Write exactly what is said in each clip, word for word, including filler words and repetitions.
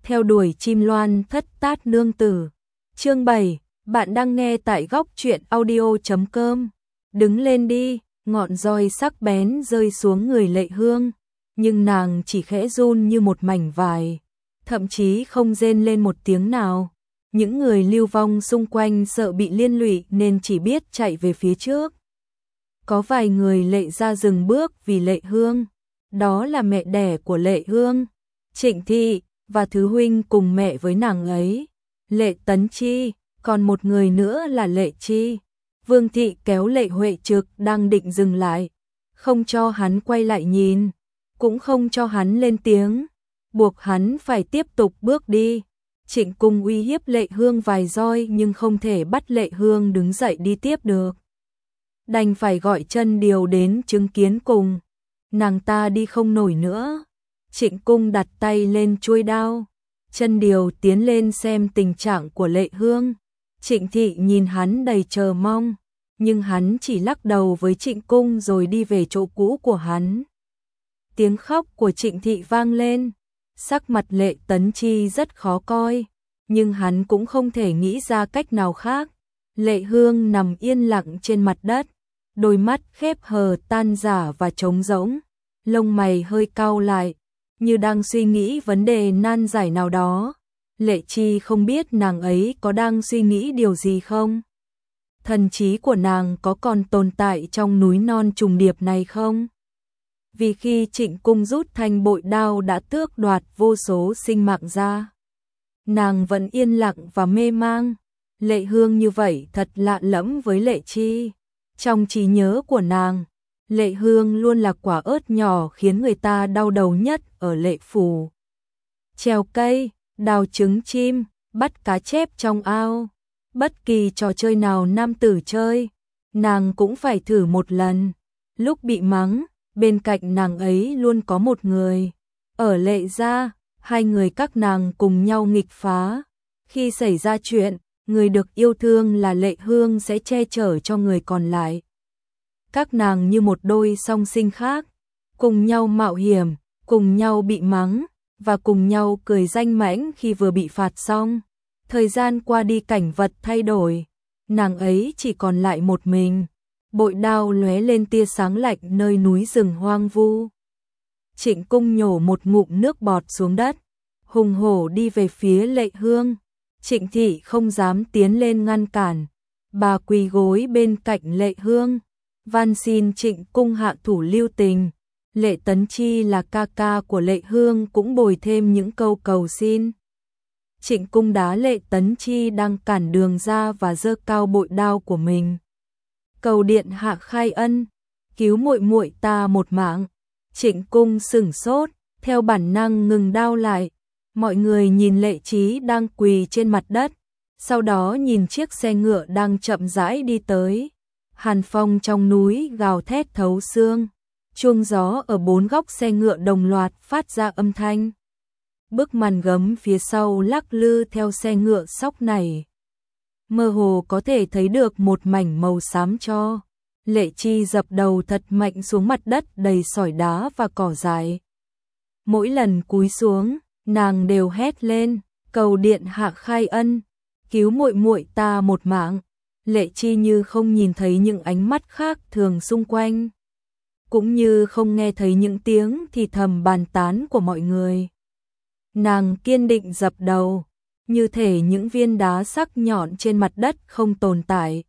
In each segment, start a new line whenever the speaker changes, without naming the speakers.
theo đuổi chim loan thất tát nương tử. Chương bảy, bạn đang nghe tại góc truyện audio chấm com. Đứng lên đi, ngọn roi sắc bén rơi xuống người Lệ Hương, nhưng nàng chỉ khẽ run như một mảnh vải, thậm chí không rên lên một tiếng nào. Những người lưu vong xung quanh sợ bị liên lụy nên chỉ biết chạy về phía trước. Có vài người Lệ ra dừng bước vì Lệ Hương, đó là mẹ đẻ của Lệ Hương, Trịnh Thị, và thứ huynh cùng mẹ với nàng ấy, Lệ Tấn Chi, còn một người nữa là Lệ Chi. Vương Thị kéo Lệ Huệ Trực đang định dừng lại, không cho hắn quay lại nhìn, cũng không cho hắn lên tiếng, buộc hắn phải tiếp tục bước đi. Trịnh Cung uy hiếp Lệ Hương vài roi nhưng không thể bắt Lệ Hương đứng dậy đi tiếp được. Đành phải gọi Chân Điều đến chứng kiến cùng. Nàng ta đi không nổi nữa. Trịnh Cung đặt tay lên chuôi đao. Chân Điều tiến lên xem tình trạng của Lệ Hương. Trịnh Thị nhìn hắn đầy chờ mong, nhưng hắn chỉ lắc đầu với Trịnh Cung rồi đi về chỗ cũ của hắn. Tiếng khóc của Trịnh Thị vang lên. Sắc mặt Lệ Tấn Chi rất khó coi, nhưng hắn cũng không thể nghĩ ra cách nào khác. Lệ Hương nằm yên lặng trên mặt đất, đôi mắt khép hờ tan rã và trống rỗng, lông mày hơi cau lại, như đang suy nghĩ vấn đề nan giải nào đó. Lệ Chi không biết nàng ấy có đang suy nghĩ điều gì không? Thần trí của nàng có còn tồn tại trong núi non trùng điệp này không? Vì khi Trịnh Cung rút thanh bội đao đã tước đoạt vô số sinh mạng ra, nàng vẫn yên lặng và mê mang. Lệ Hương như vậy thật lạ lẫm với Lệ Chi. Trong trí nhớ của nàng, Lệ Hương luôn là quả ớt nhỏ khiến người ta đau đầu nhất ở Lệ Phủ. Trèo cây, đào trứng chim, bắt cá chép trong ao, bất kỳ trò chơi nào nam tử chơi, nàng cũng phải thử một lần. Lúc bị mắng, bên cạnh nàng ấy luôn có một người. Ở Lệ gia, hai người các nàng cùng nhau nghịch phá. Khi xảy ra chuyện, người được yêu thương là Lệ Hương sẽ che chở cho người còn lại. Các nàng như một đôi song sinh khác, cùng nhau mạo hiểm, cùng nhau bị mắng, và cùng nhau cười danh mãnh khi vừa bị phạt xong. Thời gian qua đi cảnh vật thay đổi, nàng ấy chỉ còn lại một mình. Bội đao lóe lên tia sáng lạnh nơi núi rừng hoang vu. Trịnh Cung nhổ một ngụm nước bọt xuống đất, hùng hổ đi về phía Lệ Hương. Trịnh Thị không dám tiến lên ngăn cản, bà quỳ gối bên cạnh Lệ Hương, van xin Trịnh Cung hạ thủ lưu tình. Lệ Tấn Chi là ca ca của Lệ Hương cũng bồi thêm những câu cầu xin. Trịnh Cung đá Lệ Tấn Chi đang cản đường ra và giơ cao bội đao của mình. Cầu điện hạ khai ân, cứu muội muội ta một mạng. Trịnh Cung sửng sốt, theo bản năng ngừng đao lại. Mọi người nhìn Lệ Chí đang quỳ trên mặt đất, sau đó nhìn chiếc xe ngựa đang chậm rãi đi tới. Hàn phong trong núi gào thét thấu xương, chuông gió ở bốn góc xe ngựa đồng loạt phát ra âm thanh. Bức màn gấm phía sau lắc lư theo xe ngựa sóc này. Mơ hồ có thể thấy được một mảnh màu xám cho. Lệ Chi dập đầu thật mạnh xuống mặt đất đầy sỏi đá và cỏ dại. Mỗi lần cúi xuống, nàng đều hét lên, cầu điện hạ khai ân, cứu muội muội ta một mạng. Lệ Chi như không nhìn thấy những ánh mắt khác thường xung quanh, cũng như không nghe thấy những tiếng thì thầm bàn tán của mọi người. Nàng kiên định dập đầu, như thể những viên đá sắc nhọn trên mặt đất không tồn tại.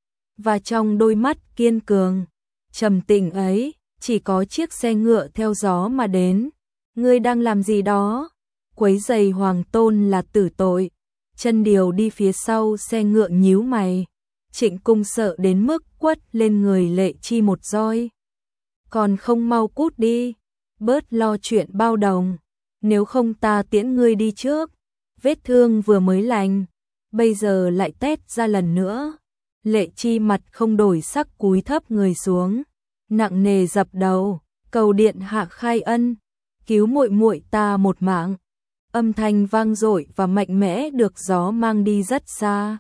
Và trong đôi mắt kiên cường, trầm tĩnh ấy, chỉ có chiếc xe ngựa theo gió mà đến. Ngươi đang làm gì đó? Quấy rầy hoàng tôn là tử tội. Chân Điều đi phía sau xe ngựa nhíu mày. Trịnh Cung sợ đến mức quất lên người Lệ Chi một roi. Còn không mau cút đi, bớt lo chuyện bao đồng, nếu không ta tiễn ngươi đi trước. Vết thương vừa mới lành, bây giờ lại tét ra lần nữa. Lệ Chi mặt không đổi sắc cúi thấp người xuống, nặng nề dập đầu, cầu điện hạ khai ân, cứu muội muội ta một mạng. Âm thanh vang dội và mạnh mẽ được gió mang đi rất xa.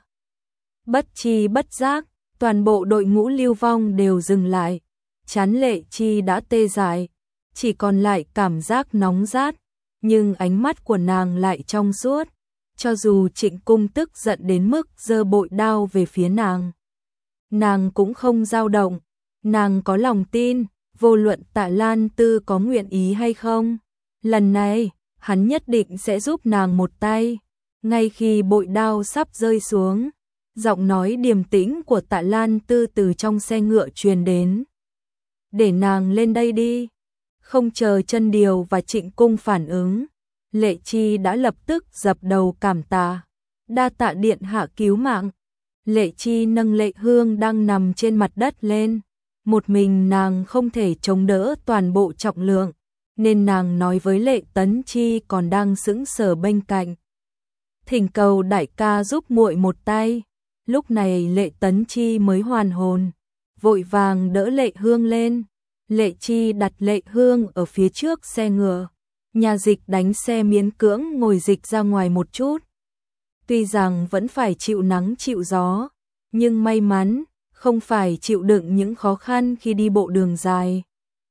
Bất chi bất giác, toàn bộ đội ngũ lưu vong đều dừng lại. Trán Lệ Chi đã tê dại, chỉ còn lại cảm giác nóng rát. nhưng ánh mắt của nàng lại trong suốt, cho dù Trịnh Cung tức giận đến mức giơ bội đao về phía nàng. Nàng cũng không dao động, nàng có lòng tin, vô luận Tạ Lan Tư có nguyện ý hay không, lần này, hắn nhất định sẽ giúp nàng một tay. Ngay khi bội đao sắp rơi xuống, giọng nói điềm tĩnh của Tạ Lan Tư từ trong xe ngựa truyền đến. Để nàng lên đây đi. Không chờ Chân Điều và Trịnh Cung phản ứng, Lệ Chi đã lập tức dập đầu cảm tạ. Đa tạ điện hạ cứu mạng. Lệ Chi nâng Lệ Hương đang nằm trên mặt đất lên. Một mình nàng không thể chống đỡ toàn bộ trọng lượng, nên nàng nói với Lệ Tấn Chi còn đang sững sờ bên cạnh. Thỉnh cầu đại ca giúp muội một tay. Lúc này Lệ Tấn Chi mới hoàn hồn, vội vàng đỡ Lệ Hương lên. Lệ Chi đặt Lệ Hương ở phía trước xe ngựa. Nhà dịch đánh xe miễn cưỡng ngồi dịch ra ngoài một chút. Tuy rằng vẫn phải chịu nắng chịu gió, nhưng may mắn không phải chịu đựng những khó khăn khi đi bộ đường dài.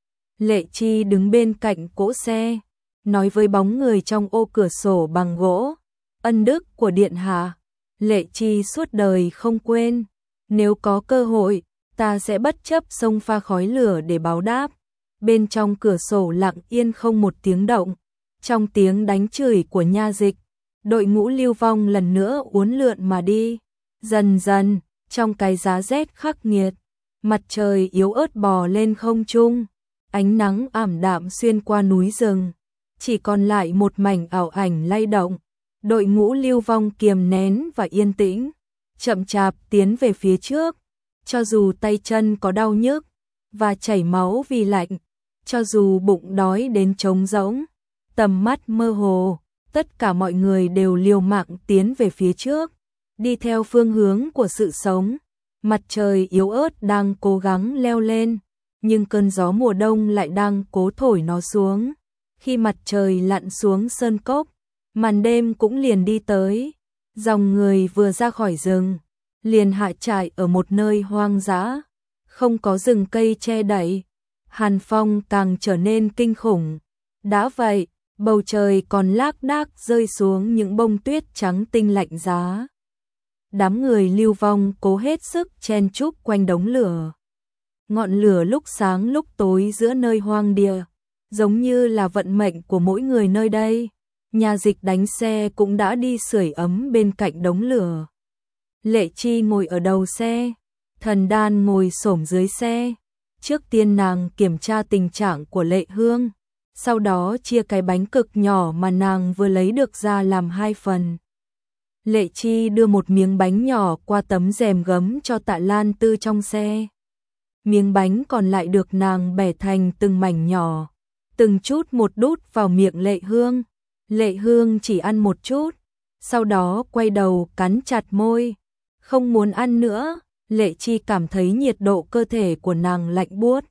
Lệ Chi đứng bên cạnh cỗ xe, nói với bóng người trong ô cửa sổ bằng gỗ. Ân đức của điện hạ, Lệ Chi suốt đời không quên. Nếu có cơ hội, ta sẽ bất chấp sông pha khói lửa để báo đáp. Bên trong cửa sổ lặng yên không một tiếng động. Trong tiếng đánh chửi của nha dịch, đội ngũ Lưu Vong lần nữa uốn lượn mà đi. Dần dần, trong cái giá rét khắc nghiệt, mặt trời yếu ớt bò lên không trung, ánh nắng ảm đạm xuyên qua núi rừng, chỉ còn lại một mảnh ảo ảnh lay động. Đội ngũ Lưu Vong kiềm nén và yên tĩnh, chậm chạp tiến về phía trước, cho dù tay chân có đau nhức và chảy máu vì lạnh, cho dù bụng đói đến trống rỗng, tầm mắt mơ hồ, tất cả mọi người đều liều mạng tiến về phía trước, đi theo phương hướng của sự sống. Mặt trời yếu ớt đang cố gắng leo lên, nhưng cơn gió mùa đông lại đang cố thổi nó xuống. Khi mặt trời lặn xuống sơn cốc, màn đêm cũng liền đi tới. Dòng người vừa ra khỏi rừng, liền hạ trại ở một nơi hoang dã, không có rừng cây che đậy. Hàn phong càng trở nên kinh khủng. Đã vậy, bầu trời còn lác đác rơi xuống những bông tuyết trắng tinh lạnh giá. Đám người Lưu Vong cố hết sức chen chúc quanh đống lửa. Ngọn lửa lúc sáng lúc tối giữa nơi hoang địa, giống như là vận mệnh của mỗi người nơi đây. Nhà dịch đánh xe cũng đã đi sưởi ấm bên cạnh đống lửa. Lệ Chi ngồi ở đầu xe, Thần Đan ngồi xổm dưới xe. Trước tiên nàng kiểm tra tình trạng của Lệ Hương, sau đó chia cái bánh cực nhỏ mà nàng vừa lấy được ra làm hai phần. Lệ Chi đưa một miếng bánh nhỏ qua tấm rèm gấm cho Tạ Lan Tư trong xe. Miếng bánh còn lại được nàng bẻ thành từng mảnh nhỏ, từng chút một đút vào miệng Lệ Hương. Lệ Hương chỉ ăn một chút, sau đó quay đầu cắn chặt môi, không muốn ăn nữa. Lệ Chi cảm thấy nhiệt độ cơ thể của nàng lạnh buốt,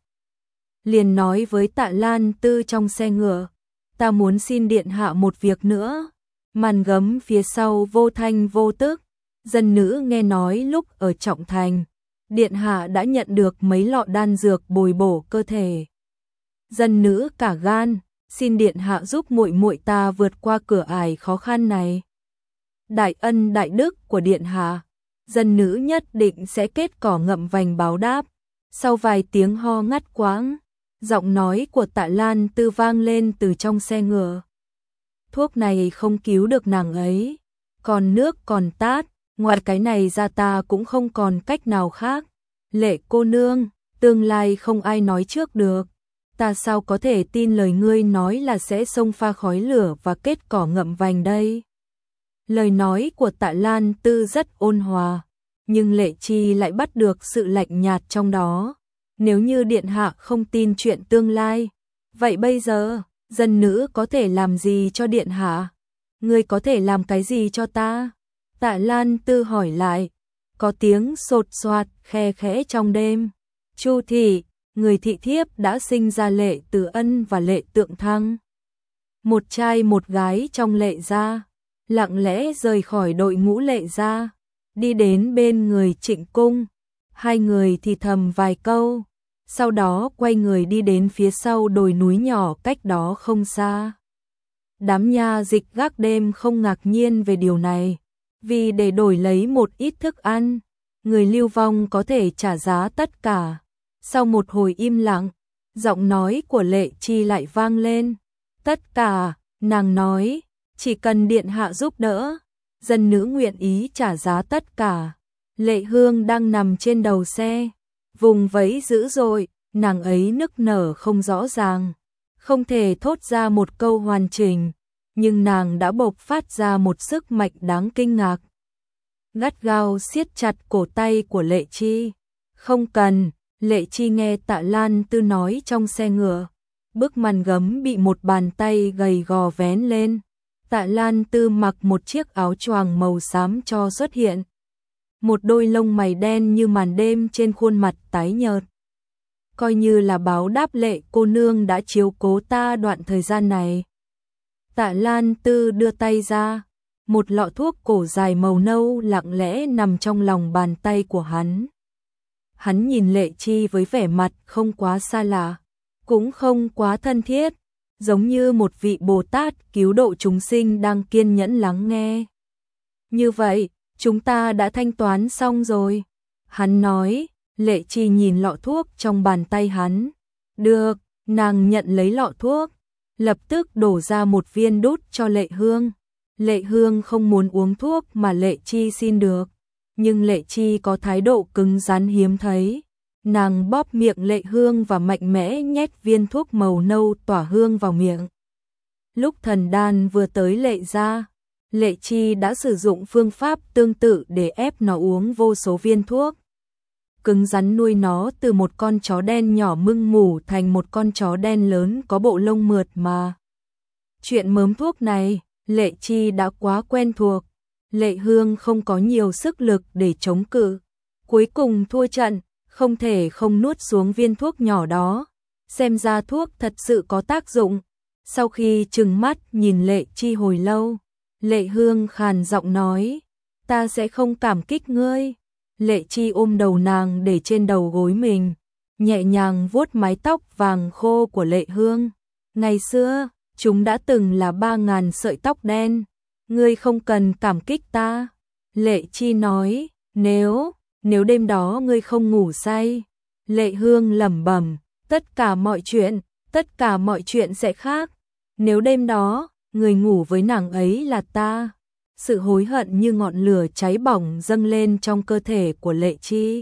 liền nói với Tạ Lan Tư trong xe ngựa, ta muốn xin điện hạ một việc nữa. Màn gấm phía sau vô thanh vô tức, dân nữ nghe nói lúc ở Trọng Thành, điện hạ đã nhận được mấy lọ đan dược bồi bổ cơ thể. Dân nữ cả gan, xin điện hạ giúp muội muội ta vượt qua cửa ải khó khăn này. Đại ân đại đức của điện hạ, dân nữ nhất định sẽ kết cỏ ngậm vành báo đáp. Sau vài tiếng ho ngắt quãng, giọng nói của Tạ Lan Tư vang lên từ trong xe ngựa. Thuốc này không cứu được nàng ấy, còn nước còn tát, ngoài cái này ra ta cũng không còn cách nào khác. Lệ cô nương, tương lai không ai nói trước được, ta sao có thể tin lời ngươi nói là sẽ xông pha khói lửa và kết cỏ ngậm vành đây. Lời nói của Tạ Lan Tư rất ôn hòa, nhưng Lệ Chi lại bắt được sự lạnh nhạt trong đó. Nếu như điện hạ không tin chuyện tương lai, vậy bây giờ, dân nữ có thể làm gì cho điện hạ? Ngươi có thể làm cái gì cho ta? Tạ Lan Tư hỏi lại, có tiếng sột soạt khe khẽ trong đêm. Chu thị, người thị thiếp đã sinh ra Lệ Từ Ân và Lệ Tượng Thăng. Một trai một gái trong Lệ gia, lặng lẽ rời khỏi đội ngũ Lệ gia, đi đến bên người Trịnh Cung. Hai người thì thầm vài câu, sau đó quay người đi đến phía sau đồi núi nhỏ cách đó không xa. Đám nha dịch gác đêm không ngạc nhiên về điều này, vì để đổi lấy một ít thức ăn, người lưu vong có thể trả giá tất cả. Sau một hồi im lặng, giọng nói của Lệ Chi lại vang lên. Tất cả, nàng nói, chỉ cần điện hạ giúp đỡ, dân nữ nguyện ý trả giá tất cả. Lệ Hương đang nằm trên đầu xe, vùng vẫy dữ dội, nàng ấy nức nở không rõ ràng, không thể thốt ra một câu hoàn chỉnh, nhưng nàng đã bộc phát ra một sức mạnh đáng kinh ngạc. Gắt gao siết chặt cổ tay của Lệ Chi. Không cần, Lệ Chi nghe Tạ Lan Tư nói trong xe ngựa. Bức màn gấm bị một bàn tay gầy gò vén lên. Tạ Lan Tư mặc một chiếc áo choàng màu xám cho xuất hiện. Một đôi lông mày đen như màn đêm trên khuôn mặt tái nhợt. Coi như là báo đáp Lệ cô nương đã chiếu cố ta đoạn thời gian này. Tạ Lan Tư đưa tay ra, một lọ thuốc cổ dài màu nâu lặng lẽ nằm trong lòng bàn tay của hắn. Hắn nhìn Lệ Chi với vẻ mặt không quá xa lạ, cũng không quá thân thiết, giống như một vị Bồ Tát cứu độ chúng sinh đang kiên nhẫn lắng nghe. Như vậy, chúng ta đã thanh toán xong rồi. Hắn nói. Lệ Chi nhìn lọ thuốc trong bàn tay hắn. Được, nàng nhận lấy lọ thuốc, lập tức đổ ra một viên đút cho Lệ Hương. Lệ Hương không muốn uống thuốc mà Lệ Chi xin được, nhưng Lệ Chi có thái độ cứng rắn hiếm thấy. Nàng bóp miệng Lệ Hương và mạnh mẽ nhét viên thuốc màu nâu tỏa hương vào miệng. Lúc thần đan vừa tới Lệ ra, Lệ Chi đã sử dụng phương pháp tương tự để ép nó uống vô số viên thuốc. Cứng rắn nuôi nó từ một con chó đen nhỏ mưng mủ thành một con chó đen lớn có bộ lông mượt mà. Chuyện mớm thuốc này, Lệ Chi đã quá quen thuộc. Lệ Hương không có nhiều sức lực để chống cự. Cuối cùng thua trận, không thể không nuốt xuống viên thuốc nhỏ đó. Xem ra thuốc thật sự có tác dụng. Sau khi trừng mắt nhìn Lệ Chi hồi lâu, Lệ Hương khàn giọng nói, ta sẽ không cảm kích ngươi. Lệ Chi ôm đầu nàng để trên đầu gối mình, nhẹ nhàng vuốt mái tóc vàng khô của Lệ Hương. Ngày xưa, chúng đã từng là ba ngàn sợi tóc đen, ngươi không cần cảm kích ta. Lệ Chi nói, nếu, nếu đêm đó ngươi không ngủ say. Lệ Hương lẩm bẩm, tất cả mọi chuyện, tất cả mọi chuyện sẽ khác. Nếu đêm đó, người ngủ với nàng ấy là ta. Sự hối hận như ngọn lửa cháy bỏng dâng lên trong cơ thể của Lệ Chi,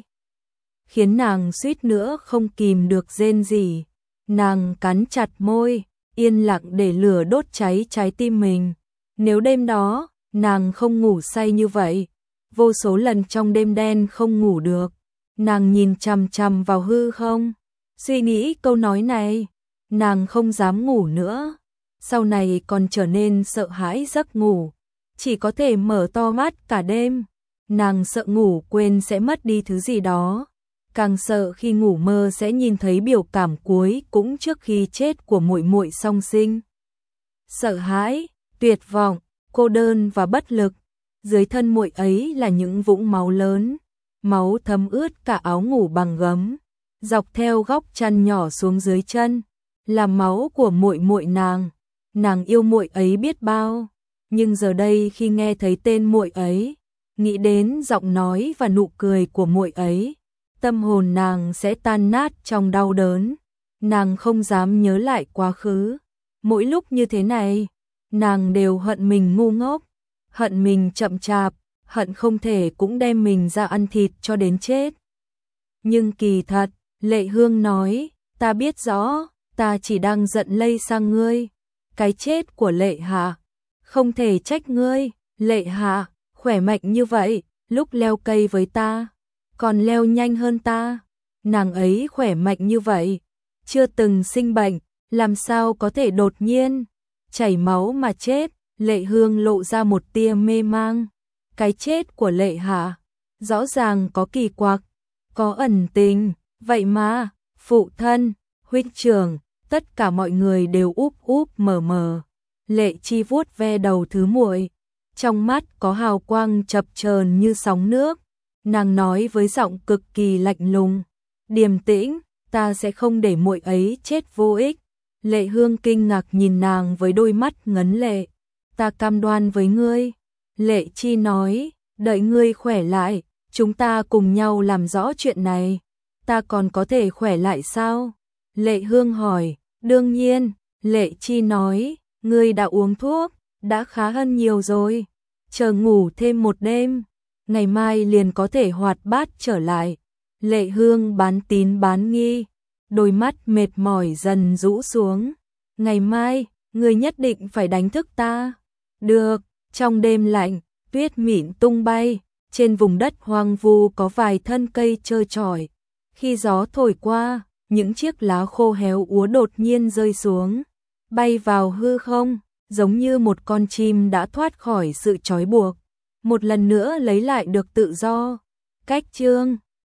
khiến nàng suýt nữa không kìm được rên rỉ. Nàng cắn chặt môi, yên lặng để lửa đốt cháy trái tim mình. Nếu đêm đó, nàng không ngủ say như vậy, vô số lần trong đêm đen không ngủ được, nàng nhìn chằm chằm vào hư không, suy nghĩ câu nói này, nàng không dám ngủ nữa. Sau này còn trở nên sợ hãi giấc ngủ, chỉ có thể mở to mắt cả đêm. Nàng sợ ngủ quên sẽ mất đi thứ gì đó, càng sợ khi ngủ mơ sẽ nhìn thấy biểu cảm cuối cũng trước khi chết của muội muội song sinh. Sợ hãi, tuyệt vọng, cô đơn và bất lực. Dưới thân muội ấy là những vũng máu lớn, máu thấm ướt cả áo ngủ bằng gấm, dọc theo góc chăn nhỏ xuống dưới chân, là máu của muội muội nàng. Nàng yêu muội ấy biết bao, nhưng giờ đây khi nghe thấy tên muội ấy, nghĩ đến giọng nói và nụ cười của muội ấy, tâm hồn nàng sẽ tan nát trong đau đớn. Nàng không dám nhớ lại quá khứ. Mỗi lúc như thế này, nàng đều hận mình ngu ngốc, hận mình chậm chạp, hận không thể cũng đem mình ra ăn thịt cho đến chết. Nhưng kỳ thật, Lệ Hương nói, ta biết rõ, ta chỉ đang giận lây sang ngươi. Cái chết của Lệ Hạ, không thể trách ngươi. Lệ Hạ, khỏe mạnh như vậy, lúc leo cây với ta, còn leo nhanh hơn ta. Nàng ấy khỏe mạnh như vậy, chưa từng sinh bệnh, làm sao có thể đột nhiên chảy máu mà chết. Lệ Hương lộ ra một tia mê mang. Cái chết của Lệ Hạ, rõ ràng có kỳ quặc, có ẩn tình, vậy mà, phụ thân, huynh trưởng, tất cả mọi người đều úp úp mở mở. Lệ Chi vuốt ve đầu thứ muội, trong mắt có hào quang chập chờn như sóng nước. Nàng nói với giọng cực kỳ lạnh lùng, điềm tĩnh, ta sẽ không để muội ấy chết vô ích. Lệ Hương kinh ngạc nhìn nàng với đôi mắt ngấn lệ. Ta cam đoan với ngươi. Lệ Chi nói, đợi ngươi khỏe lại, chúng ta cùng nhau làm rõ chuyện này. Ta còn có thể khỏe lại sao? Lệ Hương hỏi, đương nhiên. Lệ Chi nói, ngươi đã uống thuốc, đã khá hơn nhiều rồi. Chờ ngủ thêm một đêm, ngày mai liền có thể hoạt bát trở lại. Lệ Hương bán tín bán nghi, đôi mắt mệt mỏi dần rũ xuống. Ngày mai, ngươi nhất định phải đánh thức ta. Được. Trong đêm lạnh, tuyết mịn tung bay, trên vùng đất hoang vu có vài thân cây trơ trọi. Khi gió thổi qua, những chiếc lá khô héo úa đột nhiên rơi xuống, bay vào hư không, giống như một con chim đã thoát khỏi sự trói buộc, một lần nữa lấy lại được tự do. Cách chương